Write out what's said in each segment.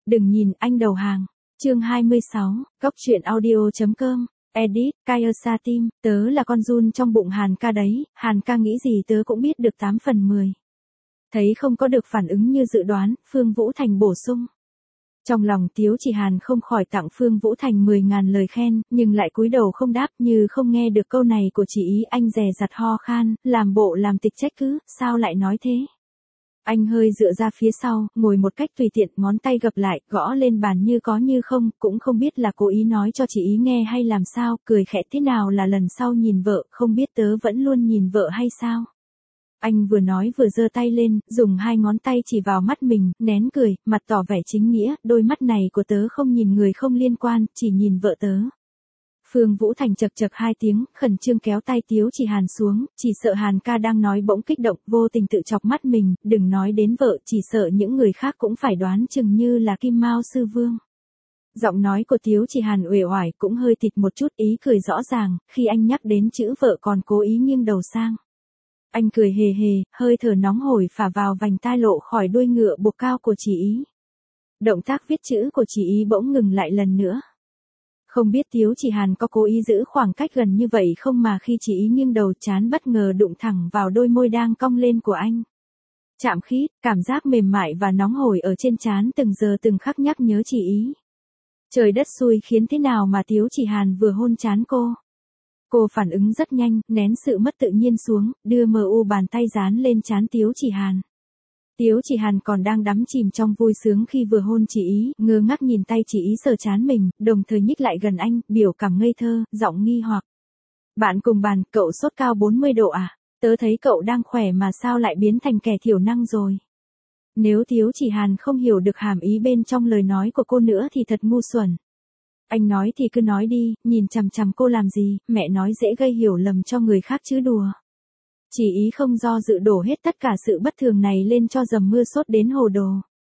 Đừng nhìn anh đầu hàng. Chương 26, Góc truyện audio.com. Edit, Kayasa Team, tớ là con giun trong bụng Hàn ca đấy, Hàn ca nghĩ gì tớ cũng biết được 8 phần 10. Thấy không có được phản ứng như dự đoán, Phương Vũ Thành bổ sung. Trong lòng Tiếu Chỉ Hàn không khỏi tặng Phương Vũ Thành 10.000 lời khen, nhưng lại cúi đầu không đáp như không nghe được câu này của chị ý. Anh dè dặt ho khan, làm bộ làm tịch trách cứ, sao lại nói thế? Anh hơi dựa ra phía sau, ngồi một cách tùy tiện, ngón tay gập lại, gõ lên bàn như có như không, cũng không biết là cố ý nói cho chị ý nghe hay làm sao, cười khẽ thế nào là lần sau nhìn vợ, không biết tớ vẫn luôn nhìn vợ hay sao? Anh vừa nói vừa giơ tay lên, dùng 2 ngón tay chỉ vào mắt mình, nén cười, mặt tỏ vẻ chính nghĩa, đôi mắt này của tớ không nhìn người không liên quan, chỉ nhìn vợ tớ. Phương Vũ Thành chật chật 2 tiếng, khẩn trương kéo tay Tiếu Chỉ Hàn xuống, chỉ sợ Hàn ca đang nói bỗng kích động, vô tình tự chọc mắt mình, đừng nói đến vợ, chỉ sợ những người khác cũng phải đoán chừng như là Kim Mao Sư Vương. Giọng nói của Tiếu Chỉ Hàn uể oải cũng hơi tịt một chút, ý cười rõ ràng, khi anh nhắc đến chữ vợ còn cố ý nghiêng đầu sang. Anh cười hề hề, hơi thở nóng hổi phả vào vành tai lộ khỏi đuôi ngựa buộc cao của chị ý. Động tác viết chữ của chị ý bỗng ngừng lại lần nữa. Không biết Tiếu Chỉ Hàn có cố ý giữ khoảng cách gần như vậy không mà khi chị ý nghiêng đầu chán bất ngờ đụng thẳng vào đôi môi đang cong lên của anh. Chạm khít, cảm giác mềm mại và nóng hổi ở trên trán từng giờ từng khắc nhắc nhớ chị ý. Trời đất xui khiến thế nào mà Tiếu Chỉ Hàn vừa hôn trán cô. Cô phản ứng rất nhanh, nén sự mất tự nhiên xuống, đưa mờ u bàn tay dán lên trán Tiếu Chỉ Hàn. Tiếu Chỉ Hàn còn đang đắm chìm trong vui sướng khi vừa hôn chị ý, ngơ ngác nhìn tay chị ý sờ trán mình, đồng thời nhích lại gần anh, biểu cảm ngây thơ, giọng nghi hoặc. Bạn cùng bàn, cậu sốt cao 40 độ à? Tớ thấy cậu đang khỏe mà sao lại biến thành kẻ thiểu năng rồi? Nếu Tiếu Chỉ Hàn không hiểu được hàm ý bên trong lời nói của cô nữa thì thật ngu xuẩn. Anh nói thì cứ nói đi, nhìn chằm chằm cô làm gì, mẹ nói dễ gây hiểu lầm cho người khác chứ đùa. Chỉ ý không do dự đổ hết tất cả sự bất thường này lên cho dầm mưa sốt đến hồ đồ.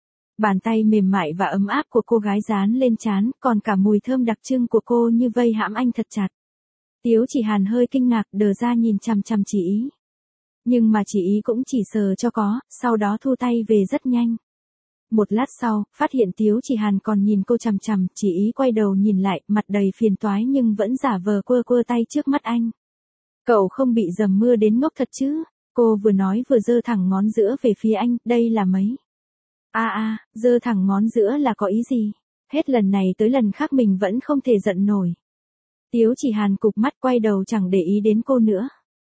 Bàn tay mềm mại và ấm áp của cô gái dán lên trán, còn cả mùi thơm đặc trưng của cô như vây hãm anh thật chặt. Tiếu Chỉ Hàn hơi kinh ngạc đờ ra nhìn chằm chằm chị ý. Nhưng mà chị ý cũng chỉ sờ cho có, sau đó thu tay về rất nhanh. Một lát sau, phát hiện Tiếu Chỉ Hàn còn nhìn cô chằm chằm, chị ý quay đầu nhìn lại, mặt đầy phiền toái nhưng vẫn giả vờ quơ quơ tay trước mắt anh. Cậu không bị dầm mưa đến ngốc thật chứ? Cô vừa nói vừa giơ thẳng ngón giữa về phía anh, đây là mấy? Giơ thẳng ngón giữa là có ý gì? Hết lần này tới lần khác mình vẫn không thể giận nổi. Tiếu Chỉ Hàn cụp mắt quay đầu chẳng để ý đến cô nữa.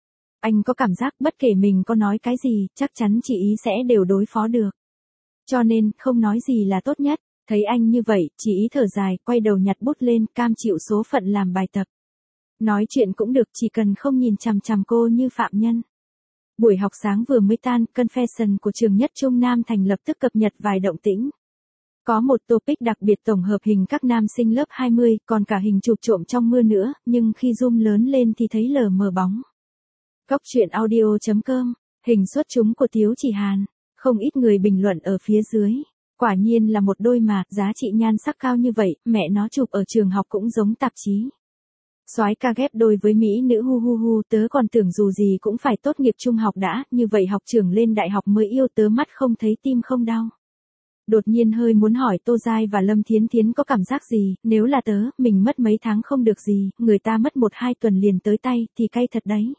Anh có cảm giác bất kể mình có nói cái gì, chắc chắn chị ý sẽ đều đối phó được. Cho nên, không nói gì là tốt nhất. Thấy anh như vậy, chị ý thở dài, quay đầu nhặt bút lên, cam chịu số phận làm bài tập. Nói chuyện cũng được, chỉ cần không nhìn chằm chằm cô như phạm nhân. Buổi học sáng vừa mới tan, confession của trường Nhất Trung Nam Thành lập tức cập nhật vài động tĩnh. Có một topic đặc biệt tổng hợp hình các nam sinh lớp 20, còn cả hình chụp trộm trong mưa nữa, nhưng khi zoom lớn lên thì thấy lờ mờ bóng. Góc truyện audio.com, hình xuất chúng của Tiếu Chỉ Hàn. Không ít người bình luận ở phía dưới. Quả nhiên là một đôi mà, giá trị nhan sắc cao như vậy, mẹ nó chụp ở trường học cũng giống tạp chí. Soái ca ghép đôi với mỹ nữ hu hu hu, tớ còn tưởng dù gì cũng phải tốt nghiệp trung học đã, như vậy học trưởng lên đại học mới yêu tớ, mắt không thấy tim không đau. Đột nhiên hơi muốn hỏi Tô Giai và Lâm Thiến Thiến có cảm giác gì, nếu là tớ, mình mất mấy tháng không được gì, người ta mất 1-2 tuần liền tới tay, thì cay thật đấy.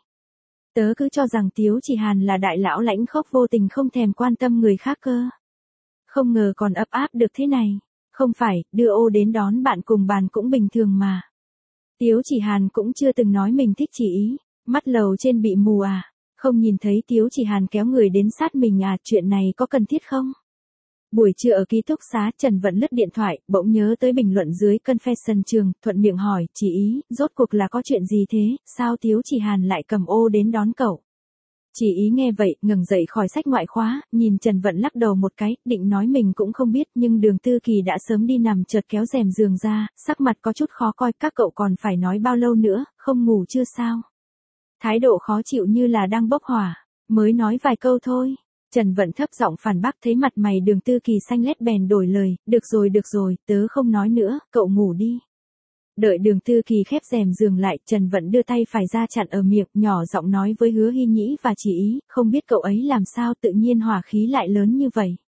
Tớ cứ cho rằng Tiếu Chỉ Hàn là đại lão lãnh khốc vô tình không thèm quan tâm người khác cơ. Không ngờ còn ấp áp được thế này. Không phải, đưa ô đến đón bạn cùng bàn cũng bình thường mà. Tiếu Chỉ Hàn cũng chưa từng nói mình thích chị ý. Mắt lầu trên bị mù à? Không nhìn thấy Tiếu Chỉ Hàn kéo người đến sát mình à? Chuyện này có cần thiết không? Buổi trưa ở ký túc xá, Trần Vận lướt điện thoại, bỗng nhớ tới bình luận dưới confession trường, thuận miệng hỏi, chị ý, rốt cuộc là có chuyện gì thế, sao Tiếu Chỉ Hàn lại cầm ô đến đón cậu? Chị ý nghe vậy, ngẩng dậy khỏi sách ngoại khóa, nhìn Trần Vận lắc đầu một cái, định nói mình cũng không biết, nhưng Đường Tư Kỳ đã sớm đi nằm, chợt kéo rèm giường ra, sắc mặt có chút khó coi, các cậu còn phải nói bao lâu nữa, không ngủ chưa sao? Thái độ khó chịu như là đang bốc hỏa, mới nói vài câu thôi. Trần Vận thấp giọng phản bác, thấy mặt mày Đường Tư Kỳ xanh lét bèn đổi lời, được rồi, tớ không nói nữa, cậu ngủ đi. Đợi Đường Tư Kỳ khép rèm giường lại, Trần Vận đưa tay phải ra chặn ở miệng, nhỏ giọng nói với Hứa Hy Nhĩ và chị ý, không biết cậu ấy làm sao tự nhiên hỏa khí lại lớn như vậy.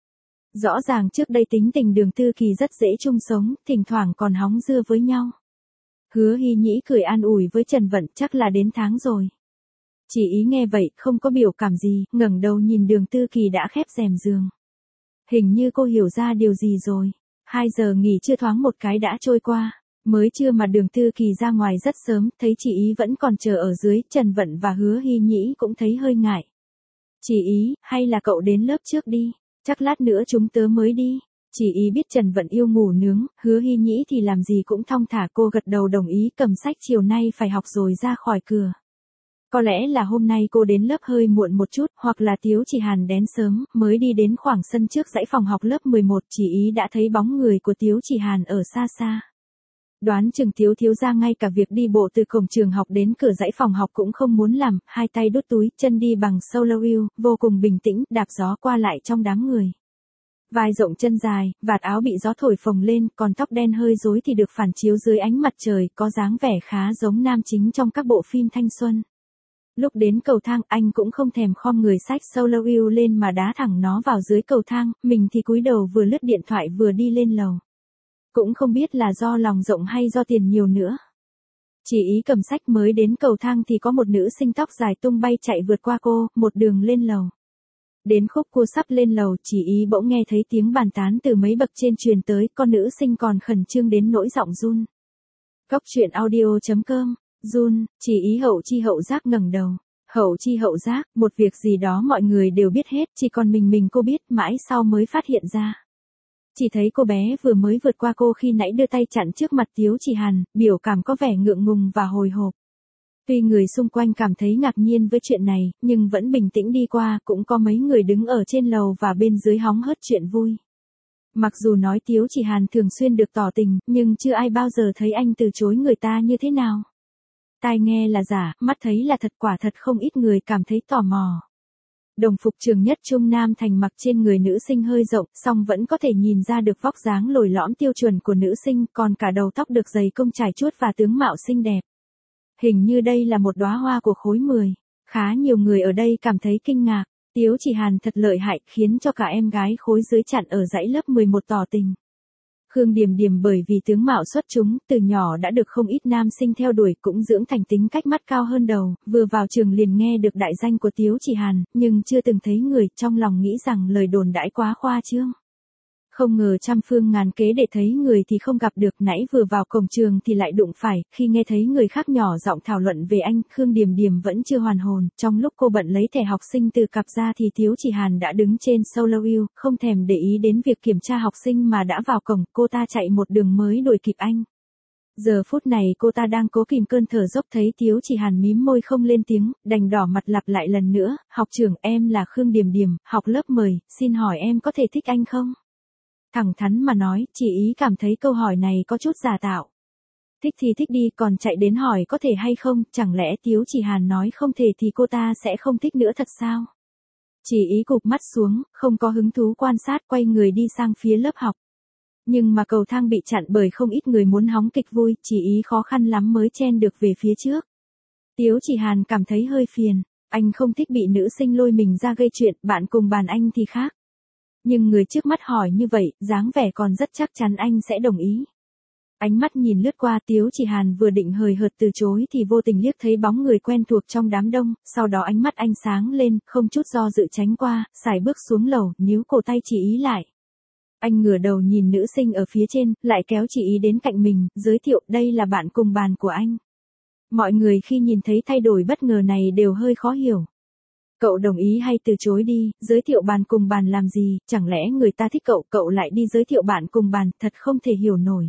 Rõ ràng trước đây tính tình Đường Tư Kỳ rất dễ chung sống, thỉnh thoảng còn hóng dưa với nhau. Hứa Hy Nhĩ cười an ủi với Trần Vận, chắc là đến tháng rồi. Chỉ Ý nghe vậy, không có biểu cảm gì, ngẩng đầu nhìn Đường Tư Kỳ đã khép rèm giường. Hình như cô hiểu ra điều gì rồi. 2 giờ nghỉ trưa thoáng một cái đã trôi qua. Mới trưa mà Đường Tư Kỳ ra ngoài rất sớm, thấy chị Ý vẫn còn chờ ở dưới, Trần Vận và Hứa Hy Nhĩ cũng thấy hơi ngại. Chị Ý, hay là cậu đến lớp trước đi, chắc lát nữa chúng tớ mới đi. Chị Ý biết Trần Vận yêu ngủ nướng, Hứa Hy Nhĩ thì làm gì cũng thong thả, cô gật đầu đồng ý, cầm sách chiều nay phải học rồi ra khỏi cửa. Có lẽ là hôm nay cô đến lớp hơi muộn một chút, hoặc là Tiếu Chỉ Hàn đến sớm, mới đi đến khoảng sân trước dãy phòng học lớp 11, chị Ý đã thấy bóng người của Tiếu Chỉ Hàn ở xa xa. Đoán chừng Tiếu thiếu gia ngay cả việc đi bộ từ cổng trường học đến cửa dãy phòng học cũng không muốn làm, hai tay đút túi, chân đi bằng solo wheel, vô cùng bình tĩnh, đạp gió qua lại trong đám người. Vai rộng chân dài, vạt áo bị gió thổi phồng lên, còn tóc đen hơi rối thì được phản chiếu dưới ánh mặt trời, có dáng vẻ khá giống nam chính trong các bộ phim thanh xuân. Lúc đến cầu thang, anh cũng không thèm khom người xách solo wheel lên mà đá thẳng nó vào dưới cầu thang, mình thì cúi đầu vừa lướt điện thoại vừa đi lên lầu. Cũng không biết là do lòng rộng hay do tiền nhiều nữa. Chỉ Ý cầm sách mới đến cầu thang thì có một nữ sinh tóc dài tung bay chạy vượt qua cô, một đường lên lầu. Đến khúc cô sắp lên lầu, Chỉ Ý bỗng nghe thấy tiếng bàn tán từ mấy bậc trên truyền tới, con nữ sinh còn khẩn trương đến nỗi giọng run. Góc truyện audio.com, run, Chỉ Ý hậu chi hậu giác ngẩng đầu. Hậu chi hậu giác, một việc gì đó mọi người đều biết hết, chỉ còn mình cô biết, mãi sau mới phát hiện ra. Chỉ thấy cô bé vừa mới vượt qua cô khi nãy đưa tay chặn trước mặt Tiếu Chỉ Hàn, biểu cảm có vẻ ngượng ngùng và hồi hộp. Tuy người xung quanh cảm thấy ngạc nhiên với chuyện này, nhưng vẫn bình tĩnh đi qua, cũng có mấy người đứng ở trên lầu và bên dưới hóng hớt chuyện vui. Mặc dù nói Tiếu Chỉ Hàn thường xuyên được tỏ tình, nhưng chưa ai bao giờ thấy anh từ chối người ta như thế nào. Tai nghe là giả, mắt thấy là thật, quả thật không ít người cảm thấy tò mò. Đồng phục trường nhất trung nam thành mặc trên người nữ sinh hơi rộng, song vẫn có thể nhìn ra được vóc dáng lồi lõm tiêu chuẩn của nữ sinh, còn cả đầu tóc được dày công trải chuốt và tướng mạo xinh đẹp. Hình như đây là một đóa hoa của khối 10. Khá nhiều người ở đây cảm thấy kinh ngạc. Tiếu Chỉ Hàn thật lợi hại, khiến cho cả em gái khối dưới chặn ở dãy lớp 11 tỏ tình. Khương Điềm Điềm bởi vì tướng mạo xuất chúng, từ nhỏ đã được không ít nam sinh theo đuổi, cũng dưỡng thành tính cách mắt cao hơn đầu, vừa vào trường liền nghe được đại danh của Tiếu Chỉ Hàn, nhưng chưa từng thấy người, trong lòng nghĩ rằng lời đồn đãi quá khoa trương. Không ngờ trăm phương ngàn kế để thấy người thì không gặp được, nãy vừa vào cổng trường thì lại đụng phải, khi nghe thấy người khác nhỏ giọng thảo luận về anh, Khương Điềm Điềm vẫn chưa hoàn hồn, trong lúc cô bận lấy thẻ học sinh từ cặp ra thì Tiếu Chỉ Hàn đã đứng trên solo wheel, không thèm để ý đến việc kiểm tra học sinh mà đã vào cổng, cô ta chạy một đường mới đuổi kịp anh. Giờ phút này cô ta đang cố kìm cơn thở dốc, thấy Tiếu Chỉ Hàn mím môi không lên tiếng, đành đỏ mặt lặp lại lần nữa, học trưởng, em là Khương Điềm Điềm, học lớp 10, xin hỏi em có thể thích anh không? Thẳng thắn mà nói, Chỉ Ý cảm thấy câu hỏi này có chút giả tạo. Thích thì thích đi, còn chạy đến hỏi có thể hay không, chẳng lẽ Tiếu Chỉ Hàn nói không thể thì cô ta sẽ không thích nữa thật sao? Chỉ Ý cụp mắt xuống, không có hứng thú quan sát, quay người đi sang phía lớp học. Nhưng mà cầu thang bị chặn bởi không ít người muốn hóng kịch vui, Chỉ Ý khó khăn lắm mới chen được về phía trước. Tiếu Chỉ Hàn cảm thấy hơi phiền, anh không thích bị nữ sinh lôi mình ra gây chuyện, bạn cùng bàn anh thì khác. Nhưng người trước mắt hỏi như vậy, dáng vẻ còn rất chắc chắn anh sẽ đồng ý. Ánh mắt nhìn lướt qua, Tiếu Chỉ Hàn vừa định hời hợt từ chối thì vô tình liếc thấy bóng người quen thuộc trong đám đông, sau đó ánh mắt anh sáng lên, không chút do dự tránh qua, sải bước xuống lầu, níu cổ tay Chỉ Ý lại. Anh ngửa đầu nhìn nữ sinh ở phía trên, lại kéo Chỉ Ý đến cạnh mình, giới thiệu đây là bạn cùng bàn của anh. Mọi người khi nhìn thấy thay đổi bất ngờ này đều hơi khó hiểu. Cậu đồng ý hay từ chối đi, giới thiệu bạn cùng bàn làm gì, chẳng lẽ người ta thích cậu, cậu lại đi giới thiệu bạn cùng bàn, thật không thể hiểu nổi.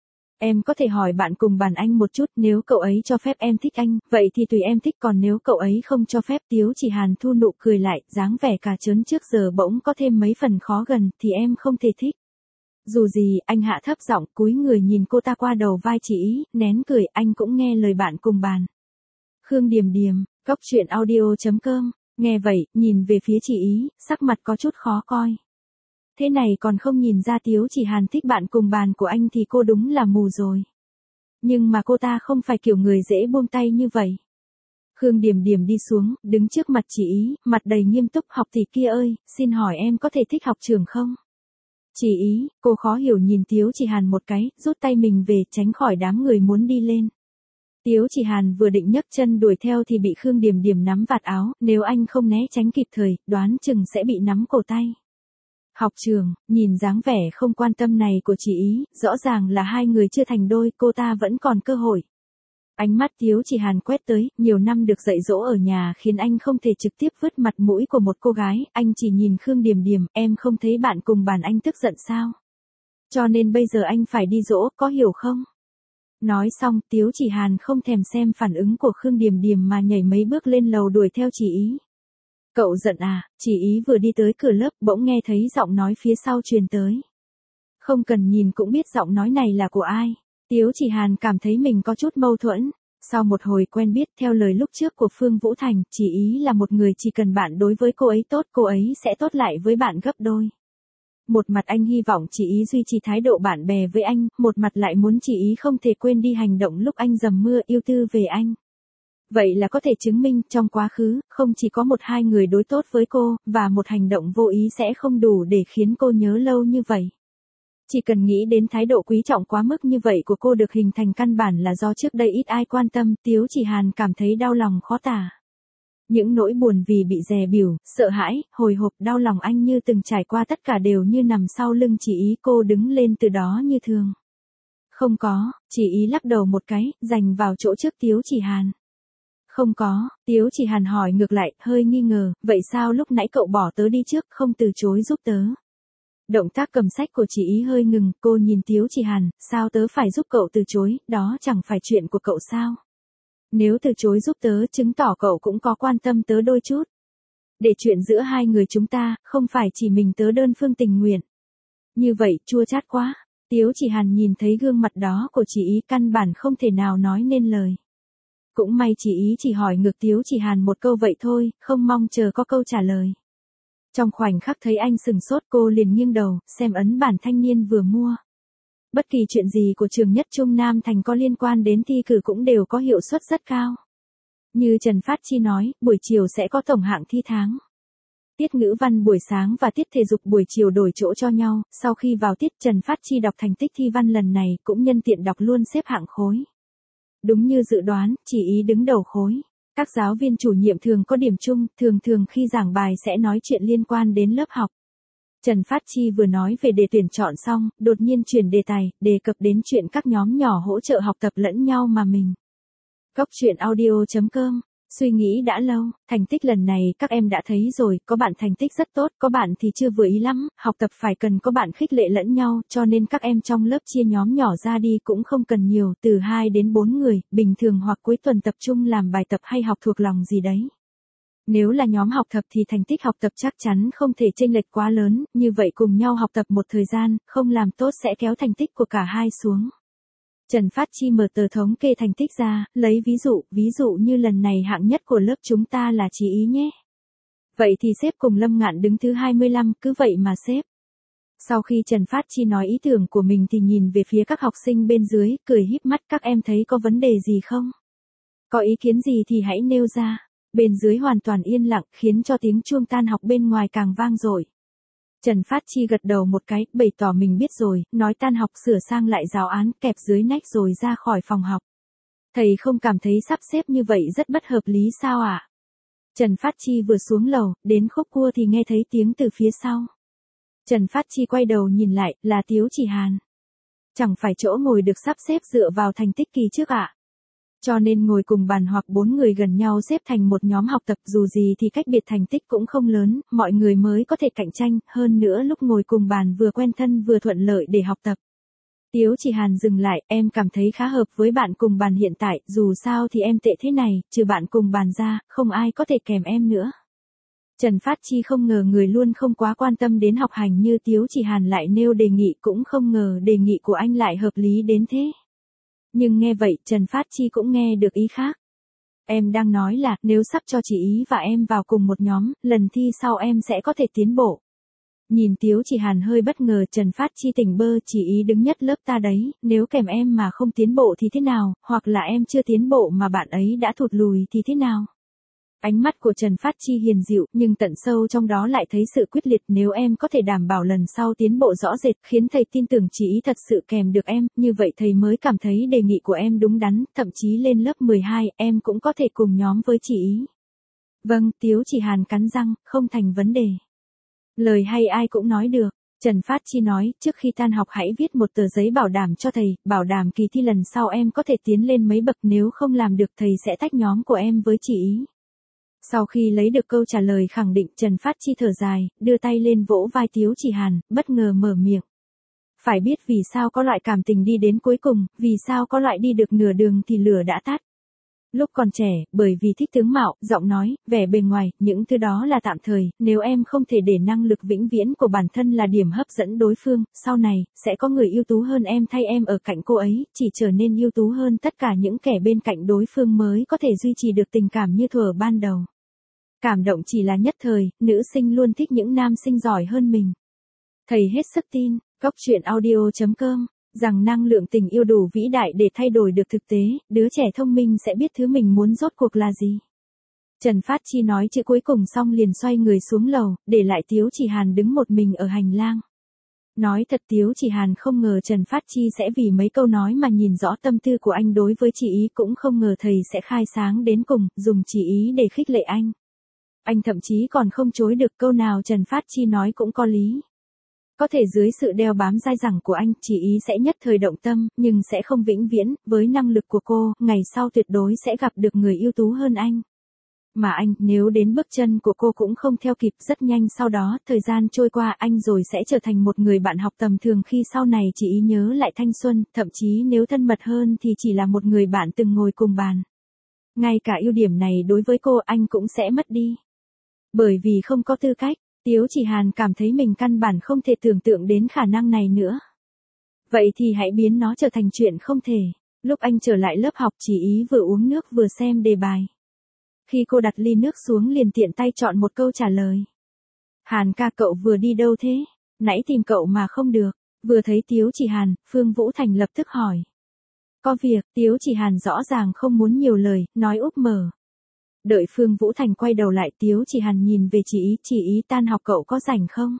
Em có thể hỏi bạn cùng bàn anh một chút, nếu cậu ấy cho phép em thích anh, vậy thì tùy em thích, còn nếu cậu ấy không cho phép, Tiếu Chỉ Hàn thu nụ cười lại, dáng vẻ cả trớn trước giờ bỗng có thêm mấy phần khó gần, thì em không thể thích. Dù gì, anh hạ thấp giọng, cúi người nhìn cô ta qua đầu vai Chỉ Ý, nén cười, anh cũng nghe lời bạn cùng bàn. Khương Điềm Điềm, góc truyện audio.com. Nghe vậy, nhìn về phía Chỉ Ý, sắc mặt có chút khó coi. Thế này còn không nhìn ra Tiếu Chỉ Hàn thích bạn cùng bàn của anh thì cô đúng là mù rồi. Nhưng mà cô ta không phải kiểu người dễ buông tay như vậy. Khương Điềm Điềm đi xuống, đứng trước mặt Chỉ Ý, mặt đầy nghiêm túc, học tỷ kia ơi, xin hỏi em có thể thích học trưởng không? Chỉ ý, cô khó hiểu nhìn Tiếu Chỉ Hàn một cái, rút tay mình về tránh khỏi đám người muốn đi lên. Tiếu Chỉ Hàn vừa định nhấc chân đuổi theo thì bị Khương Điềm Điềm nắm vạt áo, nếu anh không né tránh kịp thời, đoán chừng sẽ bị nắm cổ tay. Học trường, nhìn dáng vẻ không quan tâm này của chị ý, rõ ràng là hai người chưa thành đôi, cô ta vẫn còn cơ hội. Ánh mắt Tiếu Chỉ Hàn quét tới, nhiều năm được dạy dỗ ở nhà khiến anh không thể trực tiếp vứt mặt mũi của một cô gái, anh chỉ nhìn Khương Điềm Điềm, em không thấy bạn cùng bàn anh tức giận sao? Cho nên bây giờ anh phải đi dỗ, có hiểu không? Nói xong, Tiếu Chỉ Hàn không thèm xem phản ứng của Khương Điềm Điềm mà nhảy mấy bước lên lầu đuổi theo chị ý. Cậu giận à? Chị ý vừa đi tới cửa lớp bỗng nghe thấy giọng nói phía sau truyền tới. Không cần nhìn cũng biết giọng nói này là của ai. Tiếu Chỉ Hàn cảm thấy mình có chút mâu thuẫn. Sau một hồi quen biết theo lời lúc trước của Phương Vũ Thành, chị ý là một người chỉ cần bạn đối với cô ấy tốt, cô ấy sẽ tốt lại với bạn gấp đôi. Một mặt anh hy vọng chị ý duy trì thái độ bạn bè với anh, một mặt lại muốn chị ý không thể quên đi hành động lúc anh dầm mưa yêu tư về anh. Vậy là có thể chứng minh trong quá khứ, không chỉ có một hai người đối tốt với cô, và một hành động vô ý sẽ không đủ để khiến cô nhớ lâu như vậy. Chỉ cần nghĩ đến thái độ quý trọng quá mức như vậy của cô được hình thành căn bản là do trước đây ít ai quan tâm, Tiếu Chỉ Hàn cảm thấy đau lòng khó tả. Những nỗi buồn vì bị dè bỉu, sợ hãi, hồi hộp, đau lòng anh như từng trải qua tất cả đều như nằm sau lưng chị ý, cô đứng lên từ đó như thường. Không có, chị ý lắc đầu một cái, giành vào chỗ trước Tiếu Chỉ Hàn. Không có, Tiếu Chỉ Hàn hỏi ngược lại, hơi nghi ngờ, vậy sao lúc nãy cậu bỏ tớ đi trước, không từ chối giúp tớ? Động tác cầm sách của chị ý hơi ngừng, cô nhìn Tiếu Chỉ Hàn, sao tớ phải giúp cậu từ chối, đó chẳng phải chuyện của cậu sao? Nếu từ chối giúp tớ chứng tỏ cậu cũng có quan tâm tớ đôi chút. Để chuyện giữa hai người chúng ta, không phải chỉ mình tớ đơn phương tình nguyện. Như vậy, chua chát quá. Tiếu Chỉ Hàn nhìn thấy gương mặt đó của chị ý căn bản không thể nào nói nên lời. Cũng may chị ý chỉ hỏi ngược Tiếu Chỉ Hàn một câu vậy thôi, không mong chờ có câu trả lời. Trong khoảnh khắc thấy anh sừng sốt cô liền nghiêng đầu, xem ấn bản thanh niên vừa mua. Bất kỳ chuyện gì của trường Nhất Trung Nam Thành có liên quan đến thi cử cũng đều có hiệu suất rất cao. Như Trần Phát Chi nói, buổi chiều sẽ có tổng hạng thi tháng. Tiết ngữ văn buổi sáng và tiết thể dục buổi chiều đổi chỗ cho nhau, sau khi vào tiết Trần Phát Chi đọc thành tích thi văn lần này cũng nhân tiện đọc luôn xếp hạng khối. Đúng như dự đoán, chỉ ý đứng đầu khối. Các giáo viên chủ nhiệm thường có điểm chung, thường khi giảng bài sẽ nói chuyện liên quan đến lớp học. Trần Phát Chi vừa nói về đề tuyển chọn xong, đột nhiên chuyển đề tài, đề cập đến chuyện các nhóm nhỏ hỗ trợ học tập lẫn nhau mà mình. Góc truyện audio.com, suy nghĩ đã lâu, thành tích lần này các em đã thấy rồi, có bạn thành tích rất tốt, có bạn thì chưa vừa ý lắm, học tập phải cần có bạn khích lệ lẫn nhau, cho nên các em trong lớp chia nhóm nhỏ ra đi cũng không cần nhiều, từ 2 đến 4 người, bình thường hoặc cuối tuần tập trung làm bài tập hay học thuộc lòng gì đấy. Nếu là nhóm học tập thì thành tích học tập chắc chắn không thể chênh lệch quá lớn, như vậy cùng nhau học tập một thời gian, không làm tốt sẽ kéo thành tích của cả hai xuống. Trần Phát Chi mở tờ thống kê thành tích ra, lấy ví dụ như lần này hạng nhất của lớp chúng ta là Chí Ý nhé. Vậy thì xếp cùng Lâm Ngạn đứng thứ 25, cứ vậy mà xếp. Sau khi Trần Phát Chi nói ý tưởng của mình thì nhìn về phía các học sinh bên dưới, cười híp mắt, các em thấy có vấn đề gì không? Có ý kiến gì thì hãy nêu ra. Bên dưới hoàn toàn yên lặng khiến cho tiếng chuông tan học bên ngoài càng vang dội. Trần Phát Chi gật đầu một cái, bày tỏ mình biết rồi, nói tan học sửa sang lại giáo án, kẹp dưới nách rồi ra khỏi phòng học. Thầy không cảm thấy sắp xếp như vậy rất bất hợp lý sao ạ? Trần Phát Chi vừa xuống lầu, đến khúc cua thì nghe thấy tiếng từ phía sau. Trần Phát Chi quay đầu nhìn lại, là Tiếu Chỉ Hàn. Chẳng phải chỗ ngồi được sắp xếp dựa vào thành tích kỳ trước ạ? Cho nên ngồi cùng bàn hoặc 4 người gần nhau xếp thành một nhóm học tập, dù gì thì cách biệt thành tích cũng không lớn, mọi người mới có thể cạnh tranh, hơn nữa lúc ngồi cùng bàn vừa quen thân vừa thuận lợi để học tập. Tiếu Chỉ Hàn dừng lại, em cảm thấy khá hợp với bạn cùng bàn hiện tại, dù sao thì em tệ thế này, trừ bạn cùng bàn ra, không ai có thể kèm em nữa. Trần Phát Chi không ngờ người luôn không quá quan tâm đến học hành như Tiếu Chỉ Hàn lại nêu đề nghị, cũng không ngờ đề nghị của anh lại hợp lý đến thế. Nhưng nghe vậy, Trần Phát Chi cũng nghe được ý khác. Em đang nói là, nếu sắp cho chị Ý và em vào cùng một nhóm, lần thi sau em sẽ có thể tiến bộ. Nhìn Tiếu Chỉ Hàn hơi bất ngờ, Trần Phát Chi tỉnh bơ, chị Ý đứng nhất lớp ta đấy, nếu kèm em mà không tiến bộ thì thế nào, hoặc là em chưa tiến bộ mà bạn ấy đã thụt lùi thì thế nào? Ánh mắt của Trần Phát Chi hiền dịu, nhưng tận sâu trong đó lại thấy sự quyết liệt. Nếu em có thể đảm bảo lần sau tiến bộ rõ rệt, khiến thầy tin tưởng chị ý thật sự kèm được em, như vậy thầy mới cảm thấy đề nghị của em đúng đắn, thậm chí lên lớp 12, em cũng có thể cùng nhóm với chị ý. Vâng, Tiếu Chỉ Hàn cắn răng, không thành vấn đề. Lời hay ai cũng nói được. Trần Phát Chi nói, trước khi tan học hãy viết một tờ giấy bảo đảm cho thầy, bảo đảm kỳ thi lần sau em có thể tiến lên mấy bậc, nếu không làm được thầy sẽ tách nhóm của em với chị ý. Sau khi lấy được câu trả lời khẳng định, Trần Phát Chi thở dài, đưa tay lên vỗ vai Tiếu Chỉ Hàn, bất ngờ mở miệng. Phải biết vì sao có loại cảm tình đi đến cuối cùng, vì sao có loại đi được nửa đường thì lửa đã tắt. Lúc còn trẻ, bởi vì thích tướng mạo, giọng nói, vẻ bề ngoài, những thứ đó là tạm thời, nếu em không thể để năng lực vĩnh viễn của bản thân là điểm hấp dẫn đối phương, sau này, sẽ có người ưu tú hơn em thay em ở cạnh cô ấy, chỉ trở nên ưu tú hơn tất cả những kẻ bên cạnh đối phương mới có thể duy trì được tình cảm như thuở ban đầu. Cảm động chỉ là nhất thời, nữ sinh luôn thích những nam sinh giỏi hơn mình. Thầy hết sức tin, coctruyện.audio.com rằng năng lượng tình yêu đủ vĩ đại để thay đổi được thực tế, đứa trẻ thông minh sẽ biết thứ mình muốn rốt cuộc là gì. Trần Phát Chi nói chữ cuối cùng xong liền xoay người xuống lầu, để lại Tiếu Chỉ Hàn đứng một mình ở hành lang. Nói thật Tiếu Chỉ Hàn không ngờ Trần Phát Chi sẽ vì mấy câu nói mà nhìn rõ tâm tư của anh đối với chị ý, cũng không ngờ thầy sẽ khai sáng đến cùng, dùng chị ý để khích lệ anh. Anh thậm chí còn không chối được câu nào Trần Phát Chi nói cũng có lý. Có thể dưới sự đeo bám dai dẳng của anh, chị ý sẽ nhất thời động tâm, nhưng sẽ không vĩnh viễn, với năng lực của cô, ngày sau tuyệt đối sẽ gặp được người ưu tú hơn anh. Mà anh, nếu đến bước chân của cô cũng không theo kịp, rất nhanh sau đó, thời gian trôi qua anh rồi sẽ trở thành một người bạn học tầm thường khi sau này chị ý nhớ lại thanh xuân, thậm chí nếu thân mật hơn thì chỉ là một người bạn từng ngồi cùng bàn. Ngay cả ưu điểm này đối với cô anh cũng sẽ mất đi. Bởi vì không có tư cách. Tiếu Chỉ Hàn cảm thấy mình căn bản không thể tưởng tượng đến khả năng này nữa. Vậy thì hãy biến nó trở thành chuyện không thể. Lúc anh trở lại lớp học chị ý vừa uống nước vừa xem đề bài. Khi cô đặt ly nước xuống liền tiện tay chọn một câu trả lời. Hàn ca cậu vừa đi đâu thế? Nãy tìm cậu mà không được. Vừa thấy Tiếu Chỉ Hàn, Phương Vũ Thành lập tức hỏi. Có việc, Tiếu Chỉ Hàn rõ ràng không muốn nhiều lời, nói úp mở. Đợi Phương Vũ Thành quay đầu lại Tiếu Chỉ Hàn nhìn về chị ý tan học cậu có rảnh không?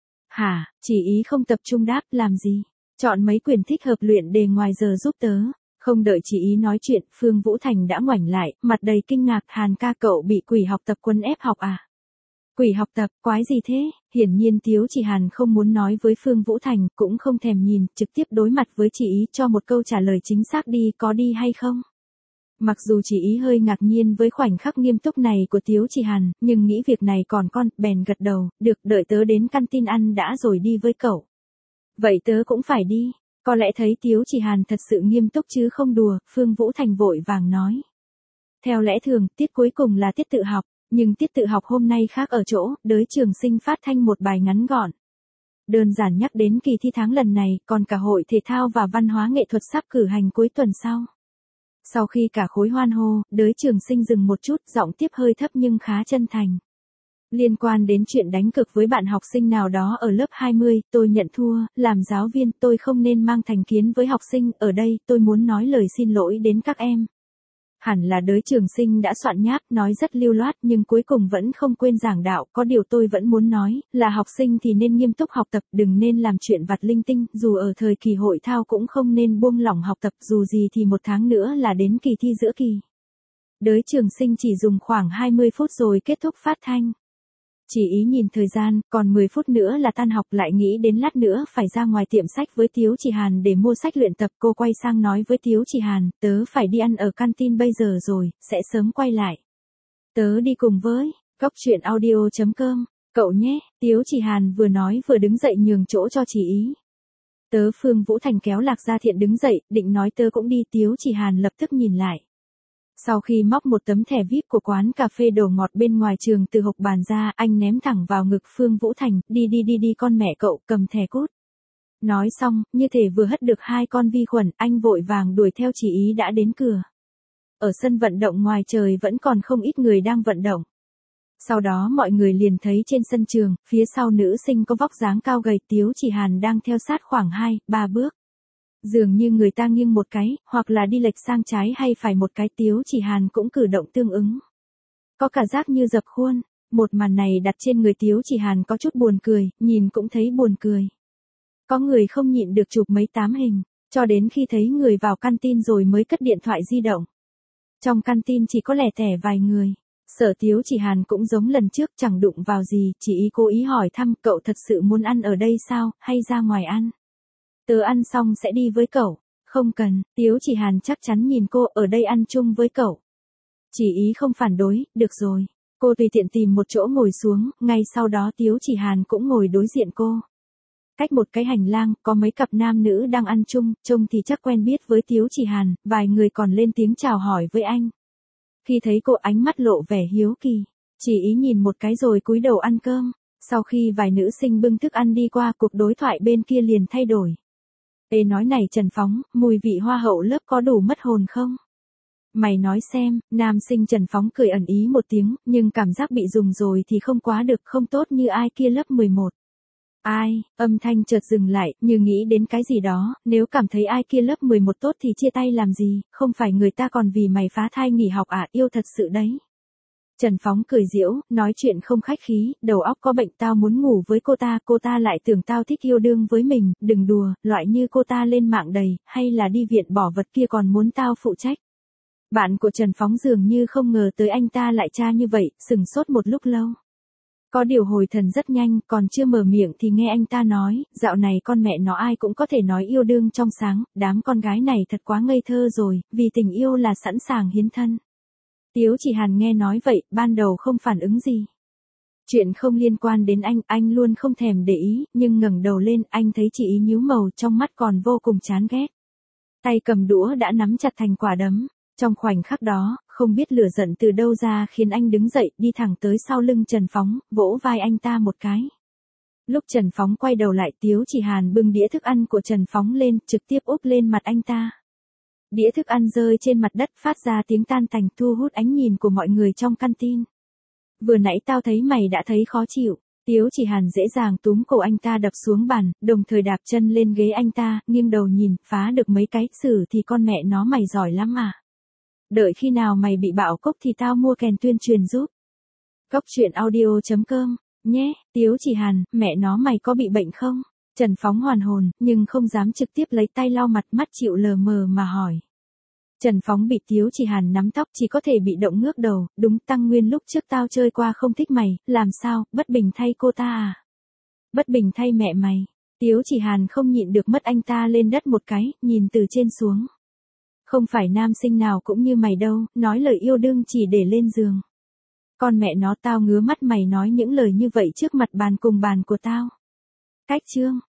Hả, chị ý không tập trung đáp, làm gì? Chọn mấy quyển thích hợp luyện đề ngoài giờ giúp tớ. Không đợi chị ý nói chuyện, Phương Vũ Thành đã ngoảnh lại, mặt đầy kinh ngạc, Hàn ca cậu bị quỷ học tập quân ép học à? Quỷ học tập, quái gì thế? Hiển nhiên Tiếu Chỉ Hàn không muốn nói với Phương Vũ Thành, cũng không thèm nhìn, trực tiếp đối mặt với chị ý cho một câu trả lời chính xác đi, có đi hay không? Mặc dù chị ý hơi ngạc nhiên với khoảnh khắc nghiêm túc này của Tiếu Chỉ Hàn, nhưng nghĩ việc này còn con, bèn gật đầu, được, đợi tớ đến căn tin ăn đã rồi đi với cậu. Vậy tớ cũng phải đi. Có lẽ thấy Tiếu Chỉ Hàn thật sự nghiêm túc chứ không đùa, Phương Vũ Thành vội vàng nói. Theo lẽ thường, tiết cuối cùng là tiết tự học, nhưng tiết tự học hôm nay khác ở chỗ, đới trường sinh phát thanh một bài ngắn gọn. Đơn giản nhắc đến kỳ thi tháng lần này, còn cả hội thể thao và văn hóa nghệ thuật sắp cử hành cuối tuần sau. Sau khi cả khối hoan hô, đới trường sinh dừng một chút, giọng tiếp hơi thấp nhưng khá chân thành. Liên quan đến chuyện đánh cược với bạn học sinh nào đó ở lớp 20, tôi nhận thua, làm giáo viên tôi không nên mang thành kiến với học sinh, ở đây tôi muốn nói lời xin lỗi đến các em. Hẳn là đới trường sinh đã soạn nháp, nói rất lưu loát nhưng cuối cùng vẫn không quên giảng đạo, có điều tôi vẫn muốn nói, là học sinh thì nên nghiêm túc học tập, đừng nên làm chuyện vặt linh tinh, dù ở thời kỳ hội thao cũng không nên buông lỏng học tập, dù gì thì 1 tháng nữa là đến kỳ thi giữa kỳ. Đới trường sinh chỉ dùng khoảng 20 phút rồi kết thúc phát thanh. Chỉ ý nhìn thời gian, còn 10 phút nữa là tan học, lại nghĩ đến lát nữa phải ra ngoài tiệm sách với Tiếu Chỉ Hàn để mua sách luyện tập, cô quay sang nói với Tiếu Chỉ Hàn, tớ phải đi ăn ở canteen bây giờ rồi, sẽ sớm quay lại. Tớ đi cùng với, coctruyện.audio.com, cậu nhé, Tiếu Chỉ Hàn vừa nói vừa đứng dậy nhường chỗ cho chỉ ý. Tớ Phương Vũ Thành kéo Lạc Gia Thiện đứng dậy, định nói tớ cũng đi, Tiếu Chỉ Hàn lập tức nhìn lại. Sau khi móc một tấm thẻ VIP của quán cà phê đồ ngọt bên ngoài trường từ hộc bàn ra, anh ném thẳng vào ngực Phương Vũ Thành, đi con mẹ cậu, cầm thẻ cút. Nói xong, như thể vừa hất được 2 con vi khuẩn, anh vội vàng đuổi theo chỉ ý đã đến cửa. Ở sân vận động ngoài trời vẫn còn không ít người đang vận động. Sau đó mọi người liền thấy trên sân trường, phía sau nữ sinh có vóc dáng cao gầy, Tiếu Chỉ Hàn đang theo sát khoảng 2-3 bước. Dường như người ta nghiêng một cái, hoặc là đi lệch sang trái hay phải một cái, Tiếu Chỉ Hàn cũng cử động tương ứng. có cả giác như dập khuôn. Một màn này đặt trên người Tiếu Chỉ Hàn có chút buồn cười, nhìn cũng thấy buồn cười. Có người không nhịn được chụp mấy tấm hình, cho đến khi thấy người vào căn tin rồi mới cất điện thoại di động. Trong căn tin chỉ có lẻ tẻ vài người. Sở Tiếu Chỉ Hàn cũng giống lần trước chẳng đụng vào gì, chỉ cố ý hỏi thăm cậu thật sự muốn ăn ở đây sao, hay ra ngoài ăn. Tớ ăn xong sẽ đi với cậu. Không cần, Tiếu Chỉ Hàn chắc chắn nhìn cô ở đây ăn chung với cậu. Chỉ ý không phản đối, được rồi. Cô tùy tiện tìm một chỗ ngồi xuống, ngay sau đó Tiếu Chỉ Hàn cũng ngồi đối diện cô. Cách một cái hành lang, có mấy cặp nam nữ đang ăn chung, trông thì chắc quen biết với Tiếu Chỉ Hàn, vài người còn lên tiếng chào hỏi với anh. Khi thấy cô ánh mắt lộ vẻ hiếu kỳ, chỉ ý nhìn một cái rồi cúi đầu ăn cơm. Sau khi vài nữ sinh bưng thức ăn đi qua, cuộc đối thoại bên kia liền thay đổi. Ê nói này Trần Phóng, mùi vị hoa hậu lớp có đủ mất hồn không? Mày nói xem, nam sinh Trần Phóng cười ẩn ý một tiếng, nhưng cảm giác bị dùng rồi thì không quá được, không tốt như ai kia lớp 11. Ai, âm thanh chợt dừng lại, như nghĩ đến cái gì đó, nếu cảm thấy ai kia lớp 11 tốt thì chia tay làm gì, không phải người ta còn vì mày phá thai nghỉ học à, yêu thật sự đấy. Trần Phóng cười giễu, nói chuyện không khách khí, đầu óc có bệnh, tao muốn ngủ với cô ta lại tưởng tao thích yêu đương với mình, đừng đùa, loại như cô ta lên mạng đầy, hay là đi viện bỏ vật kia còn muốn tao phụ trách. Bạn của Trần Phóng dường như không ngờ tới anh ta lại tra như vậy, sửng sốt một lúc lâu. Có điều hồi thần rất nhanh, còn chưa mở miệng thì nghe anh ta nói, dạo này con mẹ nó ai cũng có thể nói yêu đương trong sáng, đám con gái này thật quá ngây thơ rồi, vì tình yêu là sẵn sàng hiến thân. Tiếu Chỉ Hàn nghe nói vậy, ban đầu không phản ứng gì. Chuyện không liên quan đến anh luôn không thèm để ý, nhưng ngẩng đầu lên, anh thấy chị ý nhíu màu, trong mắt còn vô cùng chán ghét. Tay cầm đũa đã nắm chặt thành quả đấm. Trong khoảnh khắc đó, không biết lửa giận từ đâu ra khiến anh đứng dậy, đi thẳng tới sau lưng Trần Phóng, vỗ vai anh ta một cái. Lúc Trần Phóng quay đầu lại, Tiếu Chỉ Hàn bưng đĩa thức ăn của Trần Phóng lên, trực tiếp úp lên mặt anh ta. Đĩa thức ăn rơi trên mặt đất, phát ra tiếng tan tành, thu hút ánh nhìn của mọi người trong căn tin. Vừa nãy tao thấy mày đã thấy khó chịu. Tiếu Chỉ Hàn dễ dàng túm cổ anh ta đập xuống bàn, đồng thời đạp chân lên ghế anh ta, nghiêng đầu nhìn, phá được mấy cái, xử thì con mẹ nó mày giỏi lắm à. Đợi khi nào mày bị bạo cốc thì tao mua kèn tuyên truyền giúp. Cốc truyện audio.com, nhé, Tiếu Chỉ Hàn, mẹ nó mày có bị bệnh không? Trần Phóng hoàn hồn, nhưng không dám trực tiếp lấy tay lau mặt, mắt chịu lờ mờ mà hỏi. Trần Phóng bị Tiếu Chỉ Hàn nắm tóc, chỉ có thể bị động ngước đầu, đúng, Tăng Nguyên lúc trước tao chơi qua không thích mày, làm sao, bất bình thay cô ta à? Bất bình thay mẹ mày. Tiếu Chỉ Hàn không nhịn được mất anh ta lên đất một cái, nhìn từ trên xuống. Không phải nam sinh nào cũng như mày đâu, nói lời yêu đương chỉ để lên giường. Con mẹ nó, tao ngứa mắt mày nói những lời như vậy trước mặt bàn cùng bàn của tao. Cách chương.